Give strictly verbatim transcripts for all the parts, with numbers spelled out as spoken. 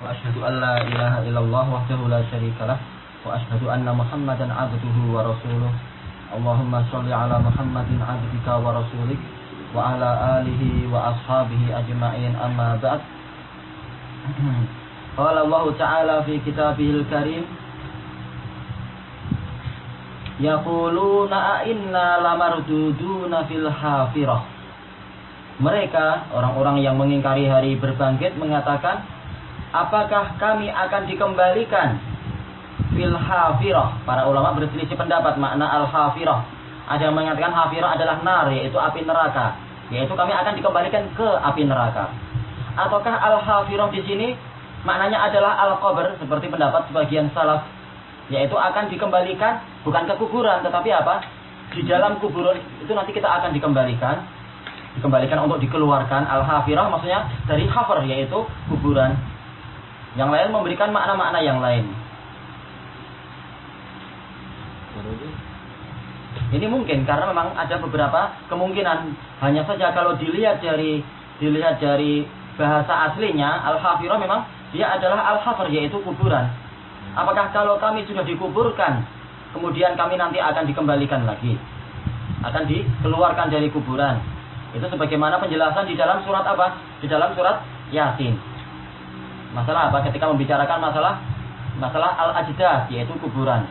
وأشهد أن لا إله إلا الله وحده لا شريك له وأشهد أن محمدا عبده ورسوله اللهم صل على محمد عبدك ورسولك وعلى آله وأصحابه أجمعين أما بعد. قال الله تعالى في كتابه الكريم يقولون أئنا لمردودون في الحافرة. Mereka, orang-orang yang mengingkari hari berbangkit, mengatakan, apakah kami akan dikembalikan fil hafirah? Para ulama berselisih pendapat makna al-hafirah. Ada yang mengatakan hafirah adalah nar, yaitu api neraka, yaitu kami akan dikembalikan ke api neraka. Ataukah al-hafirah di sini maknanya adalah al-qabr, seperti pendapat sebagian salaf, yaitu akan dikembalikan bukan ke kuburan, tetapi apa? Di dalam kuburan itu nanti kita akan dikembalikan, dikembalikan untuk dikeluarkan. Al-hafirah maksudnya dari hafar, yaitu kuburan. Yang lain memberikan makna-makna yang lain. Ini mungkin karena memang ada beberapa kemungkinan. Hanya saja kalau dilihat dari dilihat dari bahasa aslinya, al-hafirah memang dia adalah al-hafar, yaitu kuburan. Apakah kalau kami sudah dikuburkan, kemudian kami nanti akan dikembalikan lagi, akan dikeluarkan dari kuburan? Itu sebagaimana penjelasan di dalam surat apa? Di dalam surat Yasin. Masalah apa? Ketika membicarakan masalah masalah al-ajdath, yaitu kuburan.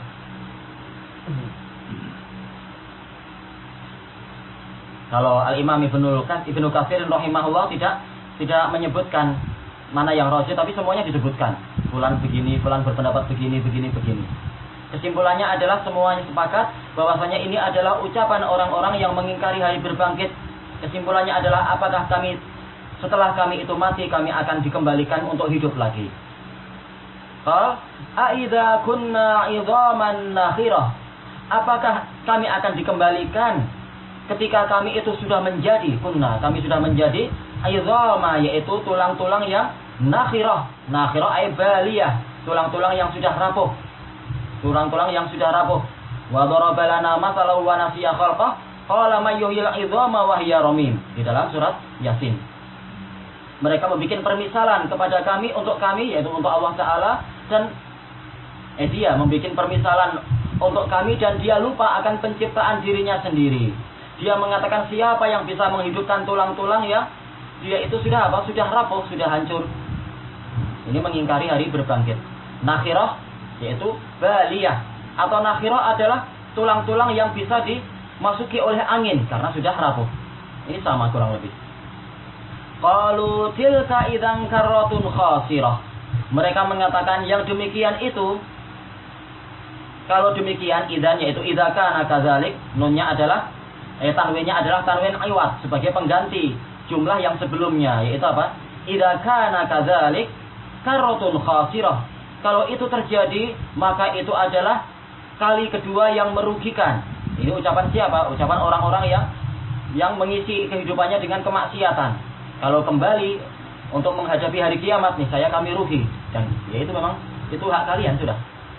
Kalau Al-Imam Ibnu Ibnu Katsir rahimahullah tidak tidak menyebutkan mana yang rajih, tapi semuanya disebutkan. Fulan begini, fulan berpendapat begini, begini, begini. Kesimpulannya adalah semuanya sepakat bahwasanya ini adalah ucapan orang-orang yang mengingkari hari berbangkit. Kesimpulannya adalah apakah kami setelah kami itu mati kami akan dikembalikan untuk hidup lagi. Qal aidza kunna 'idhaman nakhirah. Apakah kami akan dikembalikan ketika kami itu sudah menjadi kunna, kami sudah menjadi idhama, yaitu tulang-tulang yang nakhirah. Nakhirah ay baliyah, tulang-tulang yang sudah rapuh. Tulang-tulang yang sudah rapuh. Wa daraba lana mathalan wa nasiya khalqah. Qala may yuhyil 'idhama wa hiya ramim, di dalam surat Yasin. Mereka membuat permisalan kepada kami, untuk kami, yaitu untuk Allah Ta'ala, dan eh, dia membuat permisalan untuk kami dan dia lupa akan penciptaan dirinya sendiri. Dia mengatakan siapa yang bisa menghidupkan tulang-tulang ya dia itu sudah apa? Sudah rapuh, sudah hancur. Ini mengingkari hari berbangkit. Nakhirah yaitu baliyah, atau nakhirah adalah tulang-tulang yang bisa dimasuki oleh angin karena sudah rapuh. Ini sama kurang lebih. Qalu tilka idzan karratun khasirah. Mereka mengatakan yang demikian itu, kalau demikian idzan yaitu idza kana kadzalik, nunnya adalah eh tanwinnya adalah tanwin iwad sebagai pengganti jumlah yang sebelumnya, yaitu apa? Idza kana kadzalik karratun khasirah. Kalau itu terjadi, maka itu adalah kali kedua yang merugikan. Ini ucapan siapa? Ucapan orang-orang yang yang mengisi kehidupannya dengan kemaksiatan. Kalau kembali untuk menghadapi hari kiamat nih, saya kami rugi. Dan ya itu memang itu hak kalian sudah.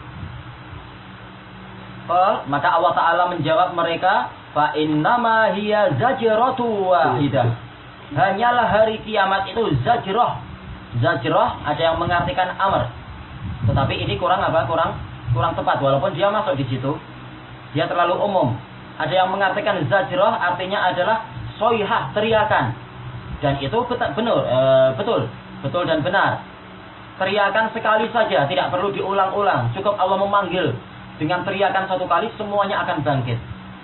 Qal, maka Allah Ta'ala menjawab mereka, fa innama hiya zajratu wahidah. Hanyalah hari kiamat itu zajrah. Zajrah ada yang mengartikan amr. Tetapi ini kurang apa? Kurang kurang tepat, walaupun dia masuk di situ. Dia terlalu umum. Ada yang mengartikan zajrah artinya adalah soihah, teriakan. Dan itu betul, benar, e, betul, betul dan benar. Teriakan sekali saja, tidak perlu diulang-ulang. Cukup Allah memanggil dengan teriakan satu kali, semuanya akan bangkit.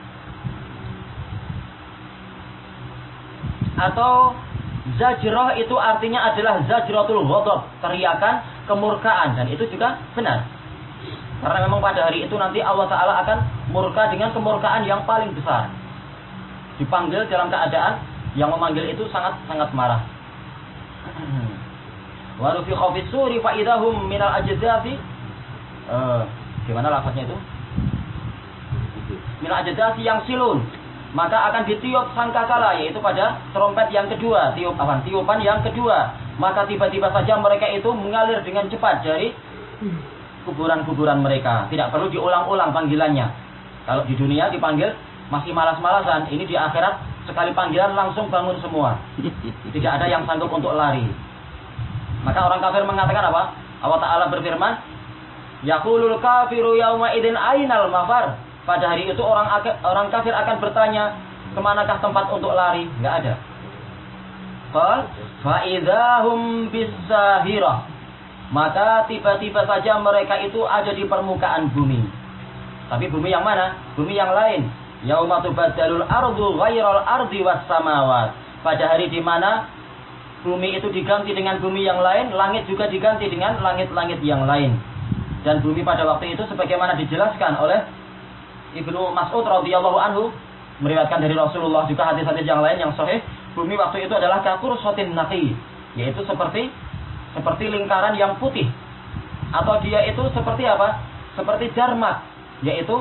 Atau zajrah itu artinya adalah zajratul ghadab, teriakan kemurkaan, dan itu juga benar. Karena memang pada hari itu nanti Allah Ta'ala akan murka dengan kemurkaan yang paling besar. Dipanggil dalam keadaan yang memanggil itu sangat-sangat marah. Wa nufikha fis suri fa idahum minal ajdathi. Eh, gimana lafaznya itu? Minal ajdathi yang silun. Maka akan ditiup sangkakala, yaitu pada trompet yang kedua, tiup apa? Tiupan yang kedua. Maka tiba-tiba saja mereka itu mengalir dengan cepat dari kuburan-kuburan mereka. Tidak perlu diulang-ulang panggilannya. Kalau di dunia dipanggil masih malas-malasan, ini di akhirat sekali panggilan langsung bangun semua. Tidak ada yang sanggup untuk lari. Maka orang kafir mengatakan apa? Allah Ta'ala berfirman, yaqulul kafiru yauma idzin ainal mafar. Pada hari itu orang orang kafir akan bertanya, kemanakah tempat untuk lari? Enggak ada. Qal fa idzahum bisahirah. Maka tiba-tiba saja mereka itu ada di permukaan bumi. Tapi bumi yang mana? Bumi yang lain. Yauma tubaddalul ardu ghairal ardi was samawat. Pada hari di mana bumi itu diganti dengan bumi yang lain, langit juga diganti dengan langit-langit yang lain. Dan bumi pada waktu itu sebagaimana dijelaskan oleh Ibnu Mas'ud radhiyallahu anhu, meriwayatkan dari Rasulullah juga hadis-hadis yang lain yang sahih, bumi waktu itu adalah kakursatin naqi, yaitu seperti seperti lingkaran yang putih. Atau dia itu seperti apa? Seperti jarmak, yaitu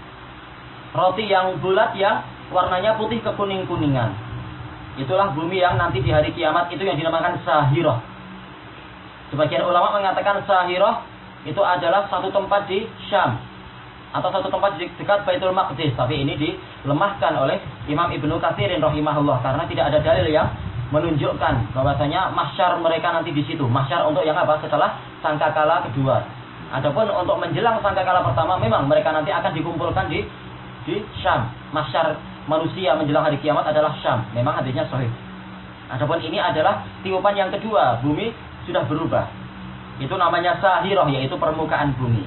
roti yang bulat yang warnanya putih kekuning-kuningan. Itulah bumi yang nanti di hari kiamat itu yang dinamakan Sahirah. Sebagian ulama mengatakan Sahirah itu adalah satu tempat di Syam atau satu tempat di dekat Baitul Maqdis. Tapi ini dilemahkan oleh Imam Ibnu Katsirin rahimahullah karena tidak ada dalil yang menunjukkan bahwasanya mahsyar mereka nanti di situ. Mahsyar untuk yang apa? Setelah sangkakala kedua. Adapun untuk menjelang sangkakala pertama memang mereka nanti akan dikumpulkan di di Syam. Mahsyar manusia menjelang hari kiamat adalah Syam. Memang hadisnya sahih. Adapun ini adalah tiupan yang kedua, bumi sudah berubah. Itu namanya Sahirah, yaitu permukaan bumi.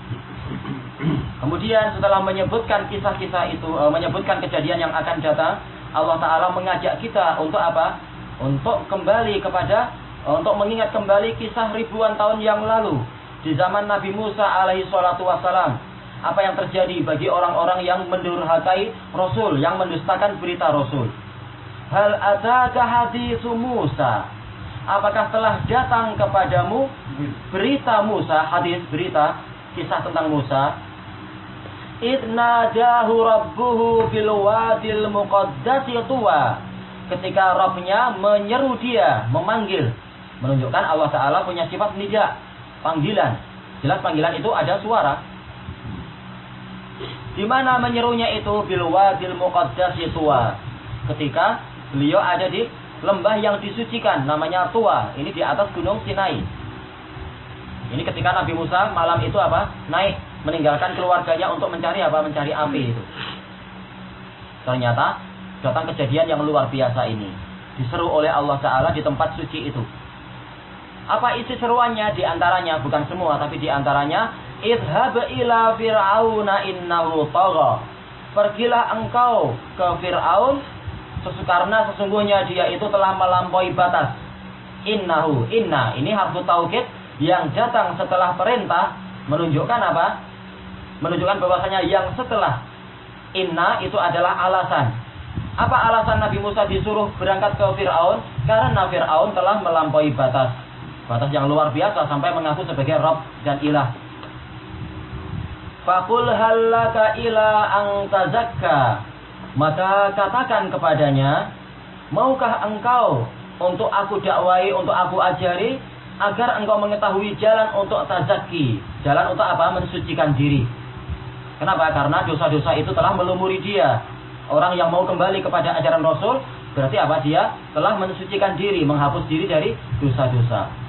Kemudian setelah menyebutkan kisah-kisah itu, e, menyebutkan kejadian yang akan datang, Allah Ta'ala mengajak kita untuk apa? Untuk kembali kepada, e, untuk mengingat kembali kisah ribuan tahun yang lalu. Di zaman Nabi Musa alaihi salatu wassalam. Apa yang terjadi bagi orang-orang yang mendurhakai Rasul, yang mendustakan berita Rasul. Hal ataka haditsu Musa. Apakah telah datang kepadamu berita Musa, hadis berita, kisah tentang Musa. Idnadahu rabbuhu bil wadil muqaddasi tuwa. Ketika Rabbnya menyeru dia, memanggil. Menunjukkan Allah Ta'ala punya sifat nida, panggilan. Jelas panggilan itu ada suara. Di mana menyerunya itu bil wadil muqaddasi tuwa. Ketika beliau ada di lembah yang disucikan namanya Tuwa. Ini di atas gunung Sinai. Ini ketika Nabi Musa malam itu apa? Naik meninggalkan keluarganya untuk mencari apa? Mencari api itu. Ternyata datang kejadian yang luar biasa ini. Diseru oleh Allah Ta'ala di tempat suci itu. Apa isi seruannya? Di antaranya, bukan semua, tapi di antaranya, idhab ila fir'auna innahu tagha. Pergilah engkau ke Fir'aun, karena sesungguhnya dia itu telah melampaui batas. Innahu, inna, ini harfu taukid yang datang setelah perintah, menunjukkan apa? Menunjukkan bahwasanya yang setelah inna itu adalah alasan. Apa alasan Nabi Musa disuruh berangkat ke Fir'aun? Karena Fir'aun telah melampaui batas. Batas yang luar biasa sampai mengaku sebagai Rabb dan Ilah. Faqul hallaka ila an tazakka. Maka katakan kepadanya, maukah engkau untuk aku dakwai, untuk aku ajari, agar engkau mengetahui jalan untuk tazakki. Jalan untuk apa? Mensucikan diri. Kenapa? Karena dosa-dosa itu telah melumuri dia. Orang yang mau kembali kepada ajaran Rasul, berarti apa? Dia telah mensucikan diri, menghapus diri dari dosa-dosa.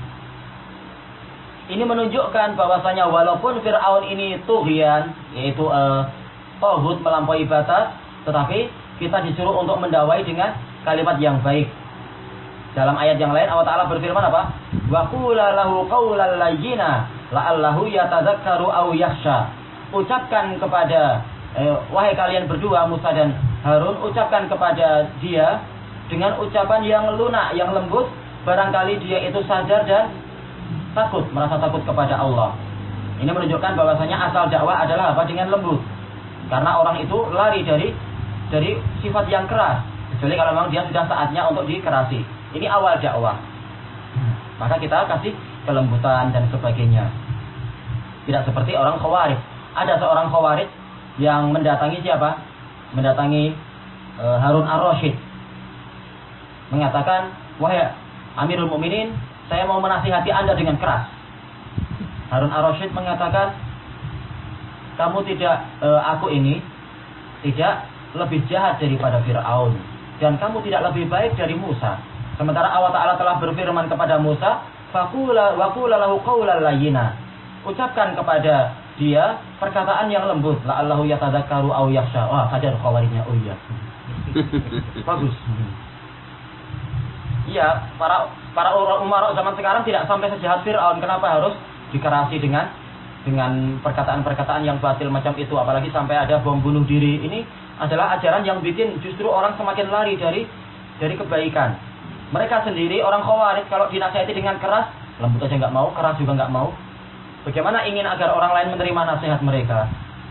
Ini menunjukkan bahwasanya walaupun Fir'aun ini tughyan, yaitu uh, tohut, melampaui batas, tetapi kita disuruh untuk mendakwai dengan kalimat yang baik. Dalam ayat yang lain Allah Ta'ala berfirman apa? Wa qula lahu qawlan layyina la'allahu yatadzakkaru aw yakhsha. Ucapkan kepada eh, wahai kalian berdua, Musa dan Harun, ucapkan kepada dia dengan ucapan yang lunak, yang lembut, barangkali dia itu sadar dan takut, merasa takut kepada Allah. Ini menunjukkan bahwasanya asal dakwah adalah apa? Dengan lembut. Karena orang itu lari dari dari sifat yang keras, kecuali kalau memang dia sudah saatnya untuk dikerasi. Ini awal dakwah. Maka kita kasih kelembutan dan sebagainya. Tidak seperti orang Khawarij. Ada seorang Khawarij yang mendatangi siapa? Mendatangi e, Harun ar-Rasyid. Mengatakan, wahai Amirul Mukminin, saya mau menasihati Anda dengan keras. Harun ar-Rasyid mengatakan, kamu tidak, e, aku ini tidak lebih jahat daripada Fir'aun, dan kamu tidak lebih baik dari Musa. Sementara Allah Ta'ala telah berfirman kepada Musa, Faqula wa qula lahu qawlan layyina. Ucapkan kepada dia perkataan yang lembut. La'allahu yatadzakkaru aw yakhsha. Wah, sadar khawarijnya. Oh iya. Bagus. Iya, para para umara zaman sekarang tidak sampai sejahat Fir'aun. Kenapa harus dikerasi dengan dengan perkataan-perkataan yang batil macam itu, apalagi sampai ada bom bunuh diri. Ini adalah ajaran yang bikin justru orang semakin lari dari dari kebaikan. Mereka sendiri orang Khawarij kalau dinasihati dengan keras, lembut aja nggak mau, keras juga nggak mau. Bagaimana ingin agar orang lain menerima nasihat mereka?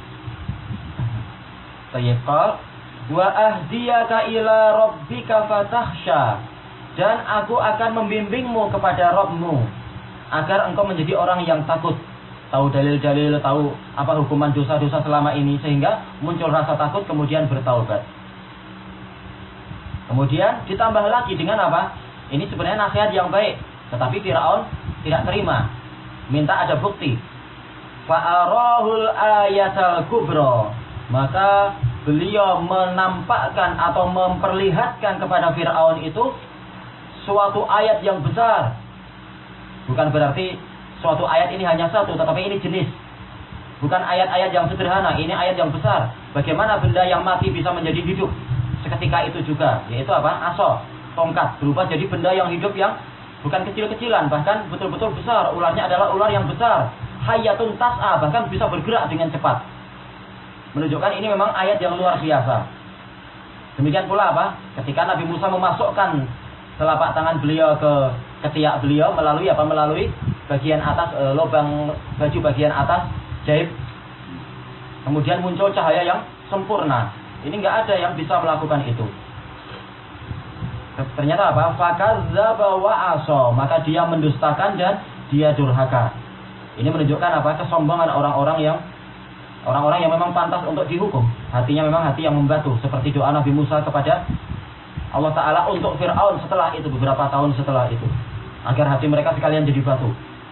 Tayyibqal wa ahdiyaka ila rabbika fatakhsha, dan aku akan membimbingmu kepada Rabbmu agar engkau menjadi orang yang takut, tahu dalil-dalil, tahu apa hukuman dosa-dosa selama ini, sehingga muncul rasa takut kemudian bertaubat. Kemudian ditambah lagi dengan apa? Ini sebenarnya nasihat yang baik, tetapi Firaun tidak terima, minta ada bukti. Fa'arahul ayatal kubra, maka beliau menampakkan atau memperlihatkan kepada Firaun itu suatu ayat yang besar. Bukan berarti suatu ayat ini hanya satu, tetapi ini jenis. Bukan ayat-ayat yang sederhana, ini ayat yang besar. Bagaimana benda yang mati bisa menjadi hidup seketika itu juga, yaitu apa? Aso, tongkat, berubah jadi benda yang hidup yang bukan kecil-kecilan, bahkan betul-betul besar. Ularnya adalah ular yang besar, hayatun tas'a, bahkan bisa bergerak dengan cepat. Menunjukkan ini memang ayat yang luar biasa. Demikian pula apa? Ketika Nabi Musa memasukkan telapak tangan beliau ke ketiak beliau melalui apa? Melalui bagian atas e, lubang baju bagian atas jahit. Kemudian muncul cahaya yang sempurna. Ini enggak ada yang bisa melakukan itu. Ternyata apa? Fakadzdzaba wa asa, maka dia mendustakan dan dia durhaka. Ini menunjukkan apa? Kesombongan orang-orang yang orang-orang yang memang pantas untuk dihukum. Hatinya memang hati yang membatu, seperti doa Nabi Musa kepada Allah Ta'ala untuk Fir'aun setelah itu, beberapa tahun setelah itu, agar hati mereka sekalian jadi batu.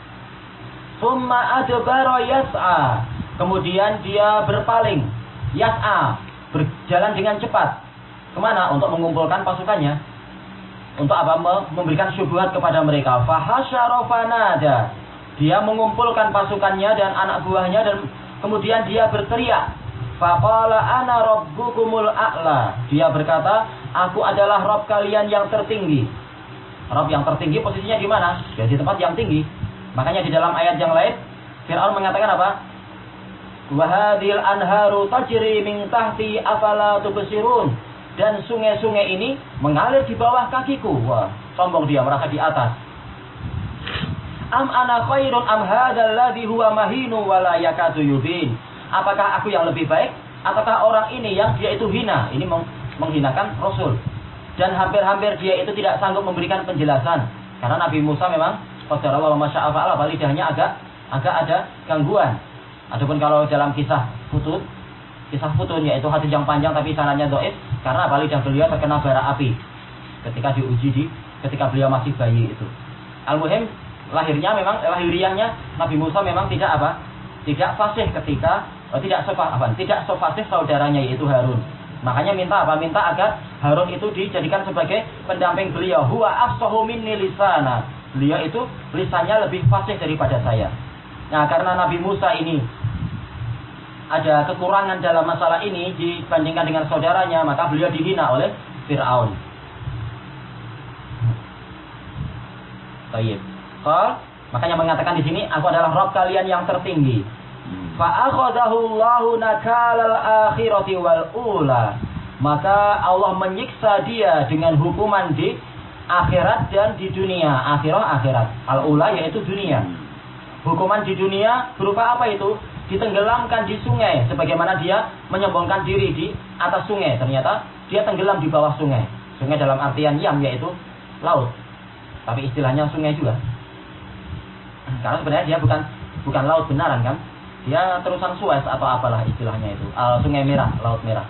Summa adbara yas'a, kemudian dia berpaling, yas'a, berjalan dengan cepat. Kemana? Untuk mengumpulkan pasukannya. Untuk apa? Memberikan syubhat kepada mereka. Fahasyara fanada, dia mengumpulkan pasukannya dan anak buahnya, dan kemudian dia berteriak. Faqala ana rabbukumul a'la, dia berkata, aku adalah Rabb kalian yang tertinggi. Rabb yang tertinggi posisinya di mana? Ya, di tempat yang tinggi. Makanya di dalam ayat yang lain Fir'aun mengatakan apa? Wa hadhil anharu tajri min tahti afala tubsirun, dan sungai-sungai ini mengalir di bawah kakiku. Wah, sombong dia, merasa di atas. Am ana khairun am hadzal ladzi huwa mahinu wa la yakadu yubin, apakah aku yang lebih baik ataukah orang ini yang dia itu hina? Ini menghinakan Rasul, dan hampir-hampir dia itu tidak sanggup memberikan penjelasan, karena Nabi Musa memang qadarallahu ma syaa fa'ala, lidahnya agak agak ada gangguan. Adapun kalau dalam kisah Futun, kisah Futun yaitu hadis yang panjang tapi sanadnya dhaif, karena lidah beliau terkena bara api ketika diuji di ketika beliau masih bayi itu. Al-muhim, lahirnya memang lahiriahnya Nabi Musa memang tidak apa? Tidak fasih ketika oh, tidak sofa apa? Tidak sofasih saudaranya yaitu Harun. Makanya minta apa? Minta agar Harun itu dijadikan sebagai pendamping beliau. Huwa afsahu minni lisana. Beliau itu lisannya lebih fasih daripada saya. Nah, karena Nabi Musa ini ada kekurangan dalam masalah ini dibandingkan dengan saudaranya, maka beliau dihina oleh Fir'aun. Baik. Qal, makanya mengatakan di sini, aku adalah Rabb kalian yang tertinggi. Fa akhadahu Allahu nakalal akhirati wal ula, maka Allah menyiksa dia dengan hukuman di akhirat dan di dunia. Akhirah akhirat, al ula yaitu dunia. Hukuman di dunia berupa apa itu? Ditenggelamkan di sungai, sebagaimana dia menyombongkan diri di atas sungai. Ternyata dia tenggelam di bawah sungai. Sungai dalam artian yam yaitu laut, tapi istilahnya sungai juga. Karena sebenarnya dia bukan bukan laut benaran kan? Dia terusan Suez atau apalah istilahnya itu. Uh, sungai merah, laut merah.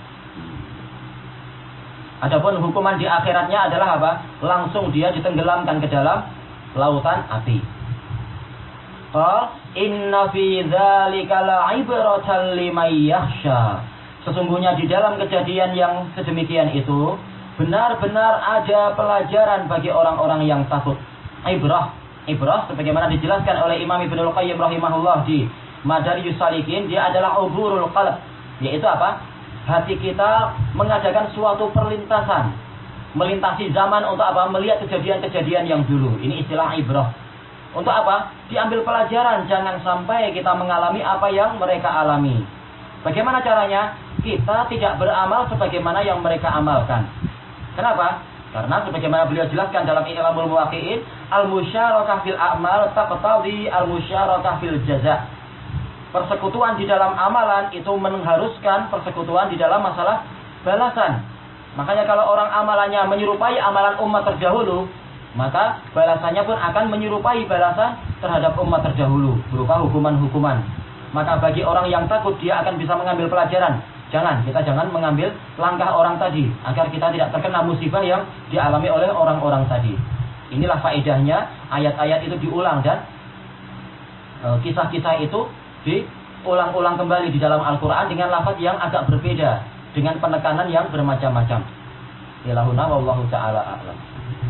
Adapun hukuman di akhiratnya adalah apa? Langsung dia ditenggelamkan ke dalam lautan api. Qal inna fi dzalika la'ibratan liman yakhsha. Sesungguhnya di dalam kejadian yang sedemikian itu benar-benar ada pelajaran bagi orang-orang yang takut. Ibrah ibrah sebagaimana dijelaskan oleh Imam Ibnul Qayyim rahimahullah di Madarijus Salikin, dia adalah uburul qalb, yaitu apa? Hati kita mengadakan suatu perlintasan, melintasi zaman untuk apa? Melihat kejadian-kejadian yang dulu. Ini istilah ibrah. Untuk apa? Diambil pelajaran, jangan sampai kita mengalami apa yang mereka alami. Bagaimana caranya? Kita tidak beramal sebagaimana yang mereka amalkan. Kenapa? Karena sebagaimana beliau jelaskan dalam I'lamul Muwaqqi'in, al-musyarakah fil a'mal taqtadi al-musyarakah fil jaza'. Persekutuan di dalam amalan itu mengharuskan persekutuan di dalam masalah balasan. Makanya kalau orang amalannya menyerupai amalan umat terdahulu, maka balasannya pun akan menyerupai balasan terhadap umat terdahulu berupa hukuman-hukuman. Maka bagi orang yang takut, dia akan bisa mengambil pelajaran. Jangan, kita jangan mengambil langkah orang tadi, agar kita tidak terkena musibah yang dialami oleh orang-orang tadi. Inilah faedahnya ayat-ayat itu diulang dan e, kisah-kisah itu diulang-ulang kembali di dalam Al-Quran dengan lafaz yang agak berbeda, dengan penekanan yang bermacam-macam. Ilahuna wallahu ta'ala a'lam.